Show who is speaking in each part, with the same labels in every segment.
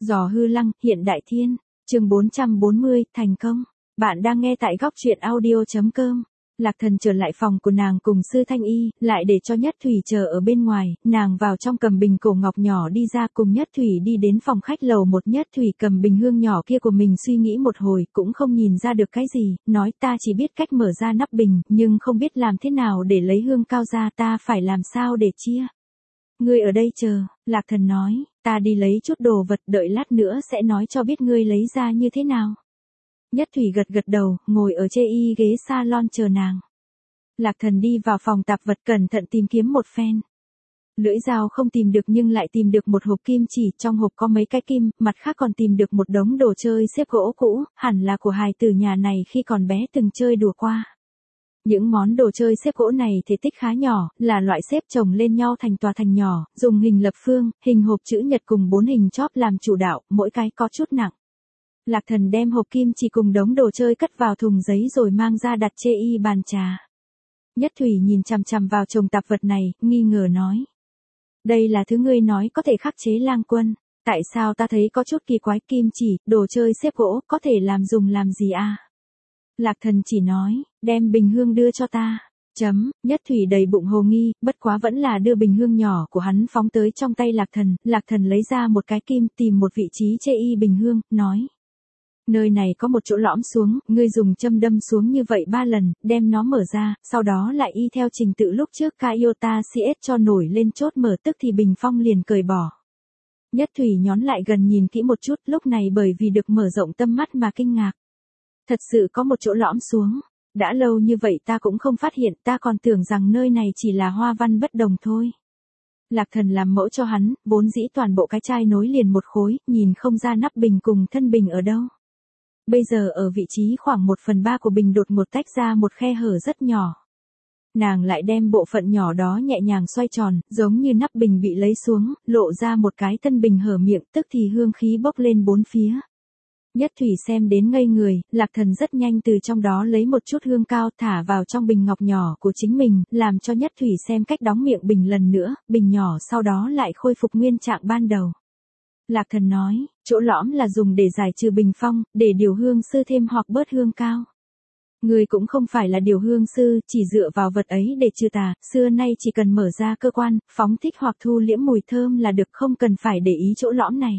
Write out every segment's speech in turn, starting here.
Speaker 1: Giò hư lăng, hiện đại thiên. Chương 440, thành công. Bạn đang nghe tại góc truyện audio.com. Lạc Thần trở lại phòng của nàng cùng Sư Thanh Y, lại để cho Nhất Thủy chờ ở bên ngoài, nàng vào trong cầm bình cổ ngọc nhỏ đi ra cùng Nhất Thủy đi đến phòng khách lầu một. Nhất Thủy cầm bình hương nhỏ kia của mình suy nghĩ một hồi, cũng không nhìn ra được cái gì, nói ta chỉ biết cách mở ra nắp bình, nhưng không biết làm thế nào để lấy hương cao ra, ta phải làm sao để chia. Ngươi ở đây chờ, Lạc Thần nói, ta đi lấy chút đồ vật, đợi lát nữa sẽ nói cho biết ngươi lấy ra như thế nào. Nhất Thủy gật gật đầu, ngồi ở trên ghế salon chờ nàng. Lạc Thần đi vào phòng tạp vật cẩn thận tìm kiếm một phen. Lưỡi dao không tìm được nhưng lại tìm được một hộp kim chỉ, trong hộp có mấy cái kim, mặt khác còn tìm được một đống đồ chơi xếp gỗ cũ, hẳn là của hài tử nhà này khi còn bé từng chơi đùa qua. Những món đồ chơi xếp gỗ này thể tích khá nhỏ, là loại xếp chồng lên nhau thành tòa thành nhỏ, dùng hình lập phương, hình hộp chữ nhật cùng 4 hình chóp làm chủ đạo, mỗi cái có chút nặng. Lạc Thần đem hộp kim chỉ cùng đống đồ chơi cất vào thùng giấy rồi mang ra đặt trên bàn trà. Nhất Thủy nhìn chằm chằm vào chồng tạp vật này, nghi ngờ nói. Đây là thứ ngươi nói có thể khắc chế lang quân. Tại sao ta thấy có chút kỳ quái, kim chỉ, đồ chơi xếp gỗ, có thể dùng làm gì à? Lạc Thần chỉ nói, đem bình hương đưa cho ta. Nhất Thủy đầy bụng hồ nghi, bất quá vẫn là đưa bình hương nhỏ của hắn phóng tới trong tay Lạc Thần lấy ra một cái kim, tìm một vị trí chê bình hương, nói. Nơi này có một chỗ lõm xuống, ngươi dùng châm đâm xuống như vậy 3 lần, đem nó mở ra, sau đó lại y theo trình tự lúc trước Iota CS cho nổi lên chốt mở, tức thì bình phong liền cởi bỏ. Nhất Thủy nhón lại gần nhìn kỹ một chút, lúc này bởi vì được mở rộng tâm mắt mà kinh ngạc. Thật sự có một chỗ lõm xuống. Đã lâu như vậy ta cũng không phát hiện, ta còn tưởng rằng nơi này chỉ là hoa văn bất đồng thôi. Lạc Thần làm mẫu cho hắn, vốn dĩ toàn bộ cái chai nối liền một khối, nhìn không ra nắp bình cùng thân bình ở đâu. Bây giờ ở vị trí khoảng 1/3 của bình đột ngột tách ra một khe hở rất nhỏ. Nàng lại đem bộ phận nhỏ đó nhẹ nhàng xoay tròn, giống như nắp bình bị lấy xuống, lộ ra một cái thân bình hở miệng, tức thì hương khí bốc lên bốn phía. Nhất Thủy xem đến ngây người, Lạc Thần rất nhanh từ trong đó lấy một chút hương cao thả vào trong bình ngọc nhỏ của chính mình, làm cho Nhất Thủy xem cách đóng miệng bình lần nữa, bình nhỏ sau đó lại khôi phục nguyên trạng ban đầu. Lạc Thần nói, chỗ lõm là dùng để giải trừ bình phong, để điều hương sư thêm hoặc bớt hương cao. Người cũng không phải là điều hương sư, chỉ dựa vào vật ấy để trừ tà, xưa nay chỉ cần mở ra cơ quan, phóng thích hoặc thu liễm mùi thơm là được, không cần phải để ý chỗ lõm này.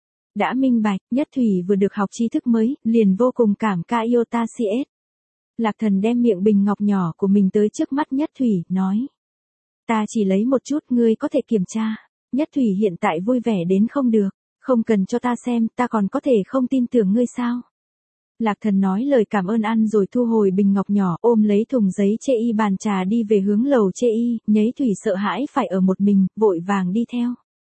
Speaker 1: Đã minh bạch, Nhất Thủy vừa được học tri thức mới, liền vô cùng cảm ca Iota CS. Lạc Thần đem miệng bình ngọc nhỏ của mình tới trước mắt Nhất Thủy, nói. Ta chỉ lấy một chút, ngươi có thể kiểm tra. Nhất Thủy hiện tại vui vẻ đến không được, không cần cho ta xem, ta còn có thể không tin tưởng ngươi sao. Lạc Thần nói lời cảm ơn ăn rồi thu hồi bình ngọc nhỏ, ôm lấy thùng giấy chê bàn trà đi về hướng lầu chê. Nhấy Thủy sợ hãi phải ở một mình, vội vàng đi theo.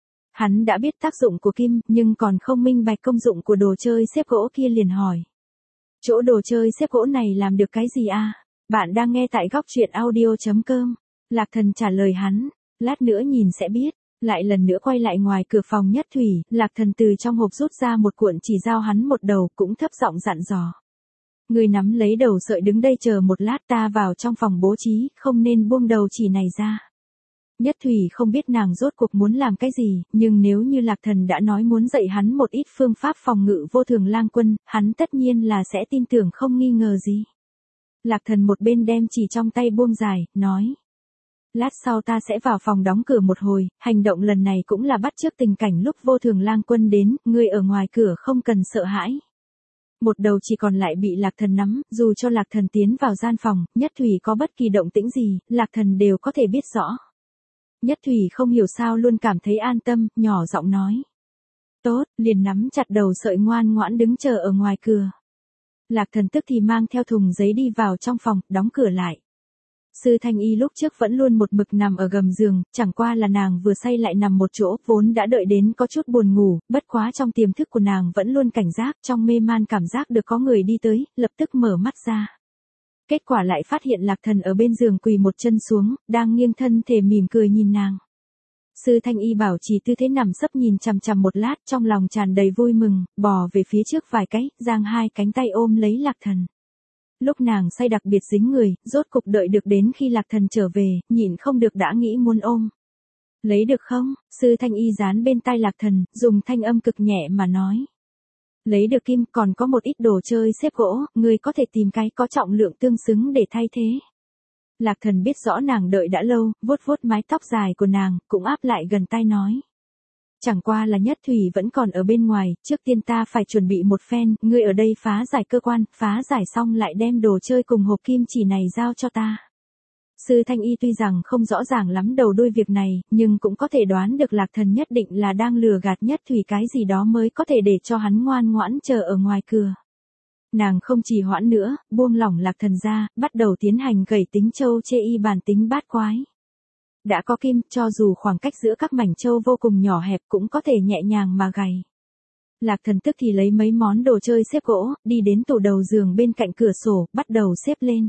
Speaker 1: Hắn đã biết tác dụng của kim, nhưng còn không minh bạch công dụng của đồ chơi xếp gỗ kia, liền hỏi. Chỗ đồ chơi xếp gỗ này làm được cái gì à? Bạn đang nghe tại góc truyện audio.com. Lạc Thần trả lời hắn, lát nữa nhìn sẽ biết. Lại lần nữa quay lại ngoài cửa phòng Nhất Thủy, Lạc Thần từ trong hộp rút ra một cuộn chỉ giao hắn một đầu, cũng thấp giọng dặn dò. Ngươi nắm lấy đầu sợi đứng đây chờ một lát, ta vào trong phòng bố trí, không nên buông đầu chỉ này ra. Nhất Thủy không biết nàng rốt cuộc muốn làm cái gì, nhưng nếu như Lạc Thần đã nói muốn dạy hắn một ít phương pháp phòng ngự vô thường lang quân, hắn tất nhiên là sẽ tin tưởng không nghi ngờ gì. Lạc Thần một bên đem chỉ trong tay buông dài, nói. Lát sau ta sẽ vào phòng đóng cửa một hồi, hành động lần này cũng là bắt chước tình cảnh lúc vô thường lang quân đến, ngươi ở ngoài cửa không cần sợ hãi. Một đầu chỉ còn lại bị Lạc Thần nắm, dù cho Lạc Thần tiến vào gian phòng, Nhất Thủy có bất kỳ động tĩnh gì, Lạc Thần đều có thể biết rõ. Nhất Thủy không hiểu sao luôn cảm thấy an tâm, nhỏ giọng nói. Tốt, liền nắm chặt đầu sợi ngoan ngoãn đứng chờ ở ngoài cửa. Lạc Thần tức thì mang theo thùng giấy đi vào trong phòng, đóng cửa lại. Sư Thanh Y lúc trước vẫn luôn một mực nằm ở gầm giường, chẳng qua là nàng vừa say lại nằm một chỗ, vốn đã đợi đến có chút buồn ngủ, bất quá trong tiềm thức của nàng vẫn luôn cảnh giác, trong mê man cảm giác được có người đi tới, lập tức mở mắt ra. Kết quả lại phát hiện Lạc Thần ở bên giường quỳ một chân xuống, đang nghiêng thân thể mỉm cười nhìn nàng. Sư Thanh Y bảo trì tư thế nằm sấp nhìn chằm chằm một lát, trong lòng tràn đầy vui mừng, bò về phía trước vài cái, giang hai cánh tay ôm lấy Lạc Thần. Lúc nàng say đặc biệt dính người, rốt cục đợi được đến khi Lạc Thần trở về, nhịn không được đã nghĩ muốn ôm. Lấy được không? Sư Thanh Y dán bên tai Lạc Thần, dùng thanh âm cực nhẹ mà nói. Lấy được kim, còn có một ít đồ chơi xếp gỗ, ngươi có thể tìm cái có trọng lượng tương xứng để thay thế. Lạc Thần biết rõ nàng đợi đã lâu, vuốt vuốt mái tóc dài của nàng, cũng áp lại gần tai nói. Chẳng qua là Nhất Thủy vẫn còn ở bên ngoài, trước tiên ta phải chuẩn bị một phen, ngươi ở đây phá giải cơ quan, phá giải xong lại đem đồ chơi cùng hộp kim chỉ này giao cho ta. Sư Thanh Y tuy rằng không rõ ràng lắm đầu đuôi việc này, nhưng cũng có thể đoán được Lạc Thần nhất định là đang lừa gạt Nhất Thủy cái gì đó mới có thể để cho hắn ngoan ngoãn chờ ở ngoài cửa. Nàng không trì hoãn nữa, buông lỏng Lạc Thần ra, bắt đầu tiến hành gẩy tính châu chê y bản tính bát quái. Đã có kim, cho dù khoảng cách giữa các mảnh châu vô cùng nhỏ hẹp cũng có thể nhẹ nhàng mà gảy. Lạc Thần tức thì lấy mấy món đồ chơi xếp gỗ, đi đến tủ đầu giường bên cạnh cửa sổ, bắt đầu xếp lên.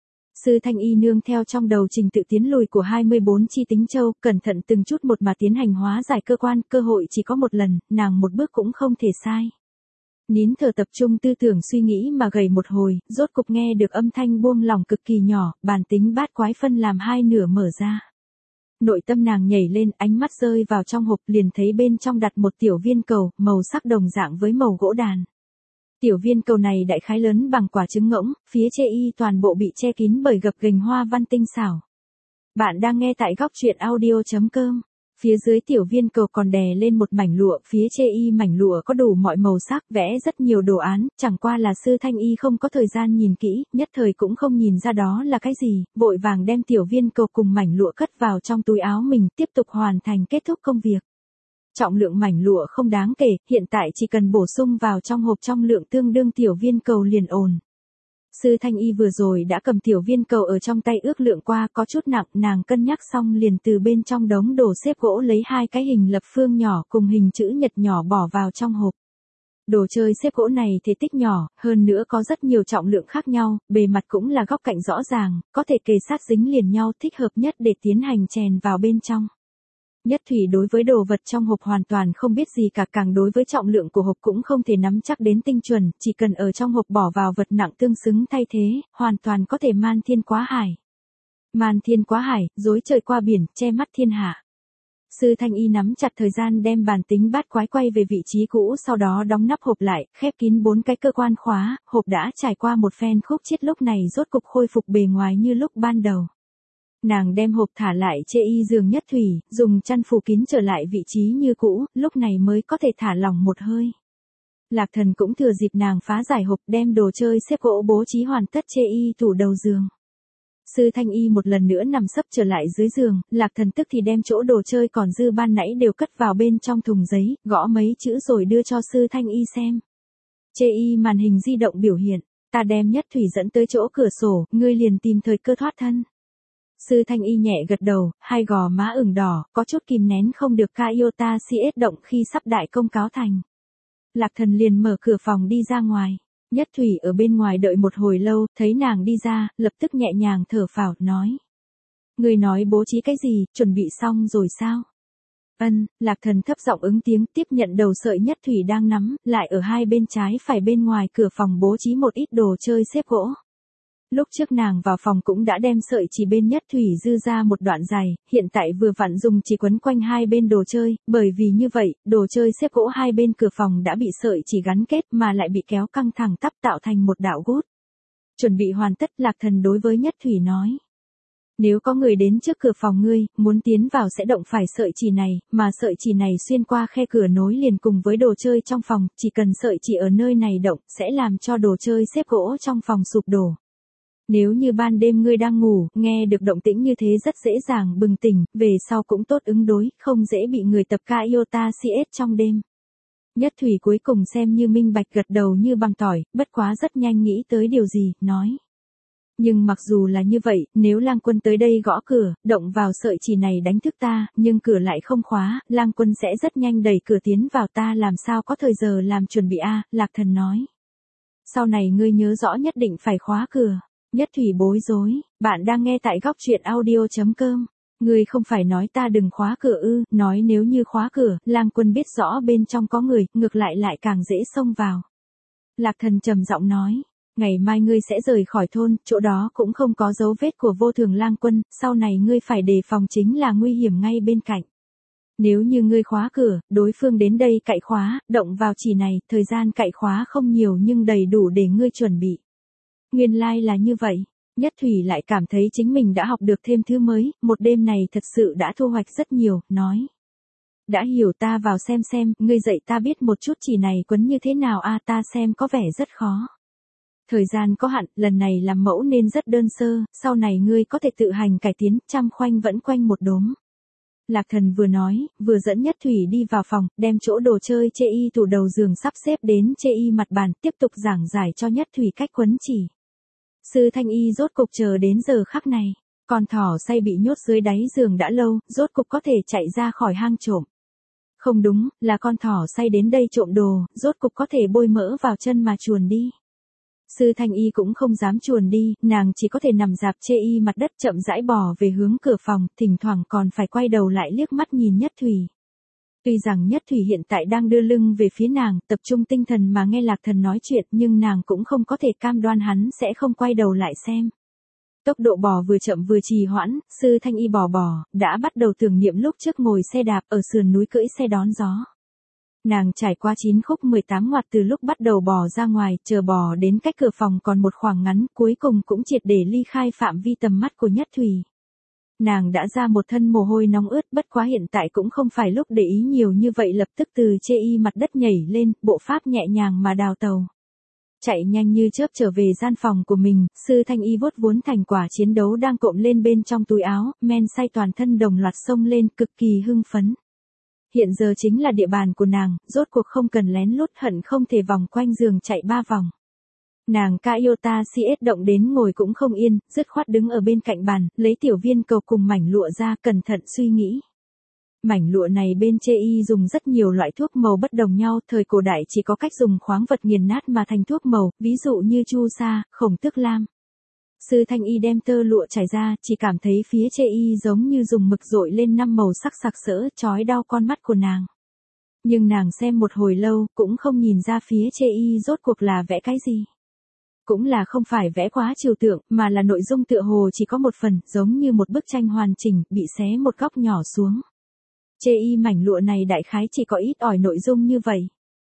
Speaker 1: Sư Thanh Y nương theo trong đầu trình tự tiến lùi của 24 chi tính châu, cẩn thận từng chút một mà tiến hành hóa giải cơ quan, cơ hội chỉ có một lần, nàng một bước cũng không thể sai. Nín thở tập trung tư tưởng suy nghĩ mà gầy một hồi, rốt cục nghe được âm thanh buông lỏng cực kỳ nhỏ, bản tính bát quái phân làm hai nửa mở ra. Nội tâm nàng nhảy lên, ánh mắt rơi vào trong hộp liền thấy bên trong đặt một tiểu viên cầu, màu sắc đồng dạng với màu gỗ đàn. Tiểu viên cầu này đại khái lớn bằng quả trứng ngỗng, phía chê y toàn bộ bị che kín bởi gập ghềnh hoa văn tinh xảo. Bạn đang nghe tại góc truyện audio.com. Phía dưới tiểu viên cầu còn đè lên một mảnh lụa, phía chê y mảnh lụa có đủ mọi màu sắc, vẽ rất nhiều đồ án, chẳng qua là Sư Thanh Y không có thời gian nhìn kỹ, nhất thời cũng không nhìn ra đó là cái gì, vội vàng đem tiểu viên cầu cùng mảnh lụa cất vào trong túi áo mình, tiếp tục hoàn thành kết thúc công việc. Trọng lượng mảnh lụa không đáng kể, hiện tại chỉ cần bổ sung vào trong hộp trong lượng tương đương tiểu viên cầu liền ổn. Sư Thanh Y vừa rồi đã cầm tiểu viên cầu ở trong tay ước lượng qua, có chút nặng, nàng cân nhắc xong liền từ bên trong đống đồ xếp gỗ lấy hai cái hình lập phương nhỏ cùng hình chữ nhật nhỏ bỏ vào trong hộp. Đồ chơi xếp gỗ này thể tích nhỏ, hơn nữa có rất nhiều trọng lượng khác nhau, bề mặt cũng là góc cạnh rõ ràng, có thể kề sát dính liền nhau, thích hợp nhất để tiến hành chèn vào bên trong. Nhất Thủy đối với đồ vật trong hộp hoàn toàn không biết gì cả, càng đối với trọng lượng của hộp cũng không thể nắm chắc đến tinh chuẩn, chỉ cần ở trong hộp bỏ vào vật nặng tương xứng thay thế, hoàn toàn có thể man thiên quá hải. Man thiên quá hải, dối trời qua biển, che mắt thiên hạ. Sư Thanh Y nắm chặt thời gian đem bản tính bát quái quay về vị trí cũ, sau đó đóng nắp hộp lại, khép kín 4 cái cơ quan khóa, hộp đã trải qua một phen khúc chiết lúc này rốt cục khôi phục bề ngoài như lúc ban đầu. Nàng đem hộp thả lại chê y giường Nhất Thủy, dùng chăn phủ kín trở lại vị trí như cũ, lúc này mới có thể thả lỏng một hơi. Lạc Thần cũng thừa dịp nàng phá giải hộp đem đồ chơi xếp gỗ bố trí hoàn tất chê y tủ đầu giường. Sư Thanh Y một lần nữa nằm sấp trở lại dưới giường, Lạc Thần tức thì đem chỗ đồ chơi còn dư ban nãy đều cất vào bên trong thùng giấy, gõ mấy chữ rồi đưa cho Sư Thanh Y xem. Chê y màn hình di động biểu hiện, ta đem Nhất Thủy dẫn tới chỗ cửa sổ, ngươi liền tìm thời cơ thoát thân. Sư Thanh Y nhẹ gật đầu, hai gò má ửng đỏ, có chút kìm nén không được Iota CS động khi sắp đại công cáo thành. Lạc Thần liền mở cửa phòng đi ra ngoài. Nhất Thủy ở bên ngoài đợi một hồi lâu, thấy nàng đi ra, lập tức nhẹ nhàng thở phào, nói. Người nói bố trí cái gì, chuẩn bị xong rồi sao? Lạc Thần thấp giọng ứng tiếng, tiếp nhận đầu sợi Nhất Thủy đang nắm, lại ở hai bên trái phải bên ngoài cửa phòng bố trí một ít đồ chơi xếp gỗ. Lúc trước nàng vào phòng cũng đã đem sợi chỉ bên Nhất Thủy dư ra một đoạn dài, hiện tại vừa vặn dùng chỉ quấn quanh hai bên đồ chơi, bởi vì như vậy, đồ chơi xếp gỗ hai bên cửa phòng đã bị sợi chỉ gắn kết mà lại bị kéo căng thẳng tắp tạo thành một đạo gút. Chuẩn bị hoàn tất, Lạc Thần đối với Nhất Thủy nói. Nếu có người đến trước cửa phòng ngươi, muốn tiến vào sẽ động phải sợi chỉ này, mà sợi chỉ này xuyên qua khe cửa nối liền cùng với đồ chơi trong phòng, chỉ cần sợi chỉ ở nơi này động, sẽ làm cho đồ chơi xếp gỗ trong phòng sụp đổ. Nếu như ban đêm ngươi đang ngủ, nghe được động tĩnh như thế rất dễ dàng bừng tỉnh, về sau cũng tốt ứng đối, không dễ bị người tập Iota CS trong đêm. Nhất Thủy cuối cùng xem như minh bạch, gật đầu như bằng tỏi, bất quá rất nhanh nghĩ tới điều gì, nói. Nhưng mặc dù là như vậy, nếu Lang Quân tới đây gõ cửa, động vào sợi chỉ này đánh thức ta, nhưng cửa lại không khóa, Lang Quân sẽ rất nhanh đẩy cửa tiến vào, ta làm sao có thời giờ làm chuẩn bị a? Lạc Thần nói. Sau này ngươi nhớ rõ nhất định phải khóa cửa. Nhất Thủy bối rối, bạn đang nghe tại góc truyện audio.com. Ngươi không phải nói ta đừng khóa cửa ư, nói nếu như khóa cửa, Lang Quân biết rõ bên trong có người, ngược lại càng dễ xông vào. Lạc Thần trầm giọng nói, ngày mai ngươi sẽ rời khỏi thôn, chỗ đó cũng không có dấu vết của vô thường Lang Quân, sau này ngươi phải đề phòng chính là nguy hiểm ngay bên cạnh. Nếu như ngươi khóa cửa, đối phương đến đây cạy khóa, động vào chỉ này, thời gian cạy khóa không nhiều nhưng đầy đủ để ngươi chuẩn bị. Nguyên lai là như vậy. Nhất Thủy lại cảm thấy chính mình đã học được thêm thứ mới, một đêm này thật sự đã thu hoạch rất nhiều, nói. Đã hiểu, ta vào xem, ngươi dạy ta biết một chút chỉ này quấn như thế nào a, ta xem có vẻ rất khó. Thời gian có hạn, lần này làm mẫu nên rất đơn sơ, sau này ngươi có thể tự hành cải tiến, chăm khoanh vẫn quanh một đốm. Lạc Thần vừa nói, vừa dẫn Nhất Thủy đi vào phòng, đem chỗ đồ chơi chê y tủ đầu giường sắp xếp đến chê y mặt bàn, tiếp tục giảng giải cho Nhất Thủy cách quấn chỉ. Sư Thanh Y rốt cục chờ đến giờ khắc này, con thỏ say bị nhốt dưới đáy giường đã lâu, rốt cục có thể chạy ra khỏi hang trộm. Không đúng, là con thỏ say đến đây trộm đồ, rốt cục có thể bôi mỡ vào chân mà chuồn đi. Sư Thanh Y cũng không dám chuồn đi, nàng chỉ có thể nằm dạp chê y mặt đất chậm rãi bò về hướng cửa phòng, thỉnh thoảng còn phải quay đầu lại liếc mắt nhìn Nhất Thủy. Tuy rằng Nhất Thủy hiện tại đang đưa lưng về phía nàng, tập trung tinh thần mà nghe Lạc Thần nói chuyện, nhưng nàng cũng không có thể cam đoan hắn sẽ không quay đầu lại xem. Tốc độ bò vừa chậm vừa trì hoãn, Sư Thanh Y bò, đã bắt đầu tưởng niệm lúc trước ngồi xe đạp ở sườn núi cưỡi xe đón gió. Nàng trải qua 9 khúc 18 ngoặt từ lúc bắt đầu bò ra ngoài, chờ bò đến cách cửa phòng còn một khoảng ngắn, cuối cùng cũng triệt để ly khai phạm vi tầm mắt của Nhất Thủy. Nàng đã ra một thân mồ hôi nóng ướt, bất quá hiện tại cũng không phải lúc để ý nhiều như vậy, lập tức từ chê y mặt đất nhảy lên, bộ pháp nhẹ nhàng mà đào tàu. Chạy nhanh như chớp trở về gian phòng của mình, Sư Thanh Y vuốt vốn thành quả chiến đấu đang cộm lên bên trong túi áo, men say toàn thân đồng loạt xông lên, cực kỳ hưng phấn. Hiện giờ chính là địa bàn của nàng, rốt cuộc không cần lén lút, hận không thể vòng quanh giường chạy 3 vòng. Nàng Kaiota CS động đến ngồi cũng không yên, dứt khoát đứng ở bên cạnh bàn, lấy tiểu viên cầu cùng mảnh lụa ra, cẩn thận suy nghĩ. Mảnh lụa này bên chê y dùng rất nhiều loại thuốc màu bất đồng nhau, thời cổ đại chỉ có cách dùng khoáng vật nghiền nát mà thành thuốc màu, ví dụ như chu sa, khổng tước lam. Sư Thanh Y đem tơ lụa trải ra, chỉ cảm thấy phía chê y giống như dùng mực dội lên 5 màu sắc sặc sỡ, chói đau con mắt của nàng. Nhưng nàng xem một hồi lâu, cũng không nhìn ra phía chê y rốt cuộc là vẽ cái gì. Cũng là không phải vẽ quá trừu tượng, mà là nội dung tựa hồ chỉ có một phần, giống như một bức tranh hoàn chỉnh, bị xé một góc nhỏ xuống. Chê y mảnh lụa này đại khái chỉ có ít ỏi nội dung như vậy.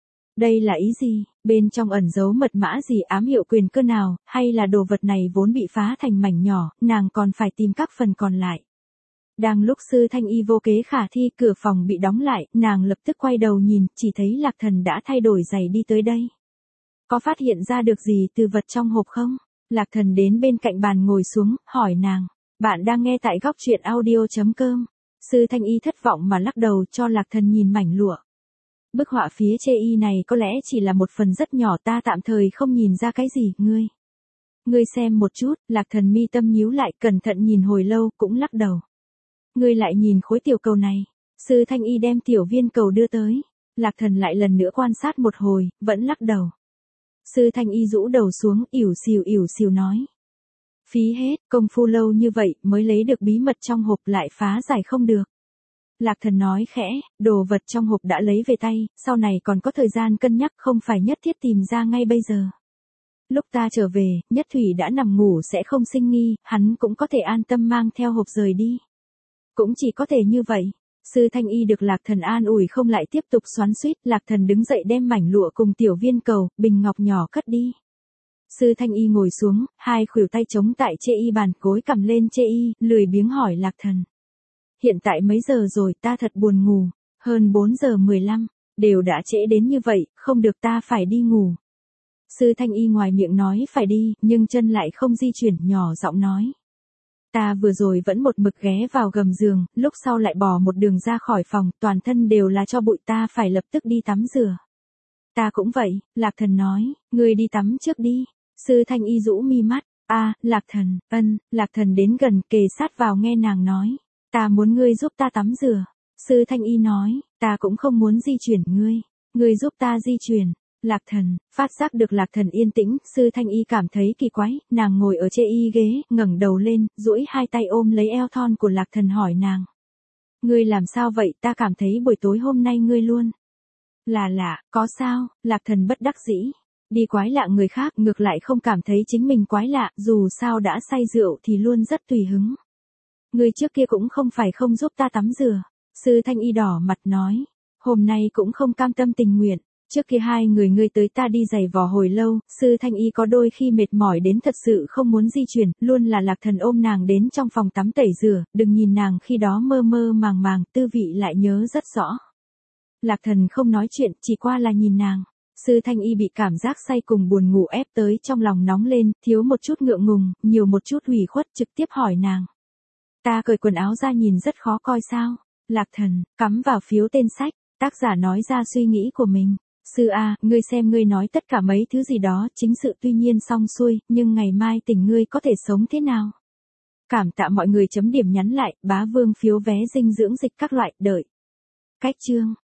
Speaker 1: Đây là ý gì? Bên trong ẩn giấu mật mã gì, ám hiệu quyền cơ nào, hay là đồ vật này vốn bị phá thành mảnh nhỏ, nàng còn phải tìm các phần còn lại. Đang lúc Sư Thanh Y vô kế khả thi, cửa phòng bị đóng lại, nàng lập tức quay đầu nhìn, chỉ thấy Lạc Thần đã thay đổi giày đi tới đây. Có phát hiện ra được gì từ vật trong hộp không? Lạc Thần đến bên cạnh bàn ngồi xuống, hỏi nàng. Bạn đang nghe tại góc truyện audio.com. Sư Thanh Y thất vọng mà lắc đầu, cho Lạc Thần nhìn mảnh lụa. Bức họa phía chê y này có lẽ chỉ là một phần rất nhỏ, ta tạm thời không nhìn ra cái gì, Ngươi xem một chút. Lạc Thần mi tâm nhíu lại, cẩn thận nhìn hồi lâu, cũng lắc đầu. Ngươi lại nhìn khối tiểu cầu này. Sư Thanh Y đem tiểu viên cầu đưa tới. Lạc Thần lại lần nữa quan sát một hồi, vẫn lắc đầu. Sư Thanh Y rũ đầu xuống, ỉu xìu nói. Phí hết, công phu lâu như vậy mới lấy được bí mật trong hộp, lại phá giải không được. Lạc Thần nói khẽ, đồ vật trong hộp đã lấy về tay, sau này còn có thời gian cân nhắc, không phải nhất thiết tìm ra ngay bây giờ. Lúc ta trở về, Nhất Thủy đã nằm ngủ sẽ không sinh nghi, hắn cũng có thể an tâm mang theo hộp rời đi. Cũng chỉ có thể như vậy. Sư Thanh Y được Lạc Thần an ủi không lại tiếp tục xoắn xuýt, Lạc Thần đứng dậy đem mảnh lụa cùng tiểu viên cầu, bình ngọc nhỏ cất đi. Sư Thanh Y ngồi xuống, hai khuỷu tay chống tại chê y bàn, gối cầm lên chê y, lười biếng hỏi Lạc Thần. Hiện tại mấy giờ rồi, ta thật buồn ngủ, hơn 4 giờ 15, đều đã trễ đến như vậy, không được, ta phải đi ngủ. Sư Thanh Y ngoài miệng nói phải đi, nhưng chân lại không di chuyển, nhỏ giọng nói. Ta vừa rồi vẫn một mực ghé vào gầm giường, lúc sau lại bỏ một đường ra khỏi phòng, toàn thân đều là cho bụi, ta phải lập tức đi tắm rửa. Ta cũng vậy, Lạc Thần nói, ngươi đi tắm trước đi. Sư Thanh Y rũ mi mắt, Lạc Thần, Lạc Thần đến gần kề sát vào nghe nàng nói. Ta muốn ngươi giúp ta tắm rửa. Sư Thanh Y nói, ta cũng không muốn di chuyển ngươi giúp ta di chuyển. Lạc Thần, phát giác được Lạc Thần yên tĩnh, Sư Thanh Y cảm thấy kỳ quái, nàng ngồi ở chê y ghế, ngẩng đầu lên, duỗi hai tay ôm lấy eo thon của Lạc Thần hỏi nàng. Ngươi làm sao vậy, ta cảm thấy buổi tối hôm nay ngươi luôn. Là lạ, có sao? Lạc Thần bất đắc dĩ. Đi quái lạ người khác, ngược lại không cảm thấy chính mình quái lạ, dù sao đã say rượu thì luôn rất tùy hứng. Ngươi trước kia cũng không phải không giúp ta tắm rửa. Sư Thanh Y đỏ mặt nói, hôm nay cũng không cam tâm tình nguyện. Trước kia hai người ngươi tới ta đi giày vò hồi lâu, Sư Thanh Y có đôi khi mệt mỏi đến thật sự không muốn di chuyển, luôn là Lạc Thần ôm nàng đến trong phòng tắm tẩy rửa, đừng nhìn nàng khi đó mơ mơ màng màng, tư vị lại nhớ rất rõ. Lạc Thần không nói chuyện, chỉ qua là nhìn nàng. Sư Thanh Y bị cảm giác say cùng buồn ngủ ép tới trong lòng nóng lên, thiếu một chút ngượng ngùng, nhiều một chút ủy khuất, trực tiếp hỏi nàng. Ta cởi quần áo ra nhìn rất khó coi sao? Lạc Thần, cắm vào phiếu tên sách, tác giả nói ra suy nghĩ của mình. Sư A, ngươi xem ngươi nói tất cả mấy thứ gì đó, chính sự tuy nhiên xong xuôi, nhưng ngày mai tình ngươi có thể sống thế nào? Cảm tạ mọi người chấm điểm nhắn lại, bá vương phiếu vé dinh dưỡng dịch các loại, đợi. Cách chương.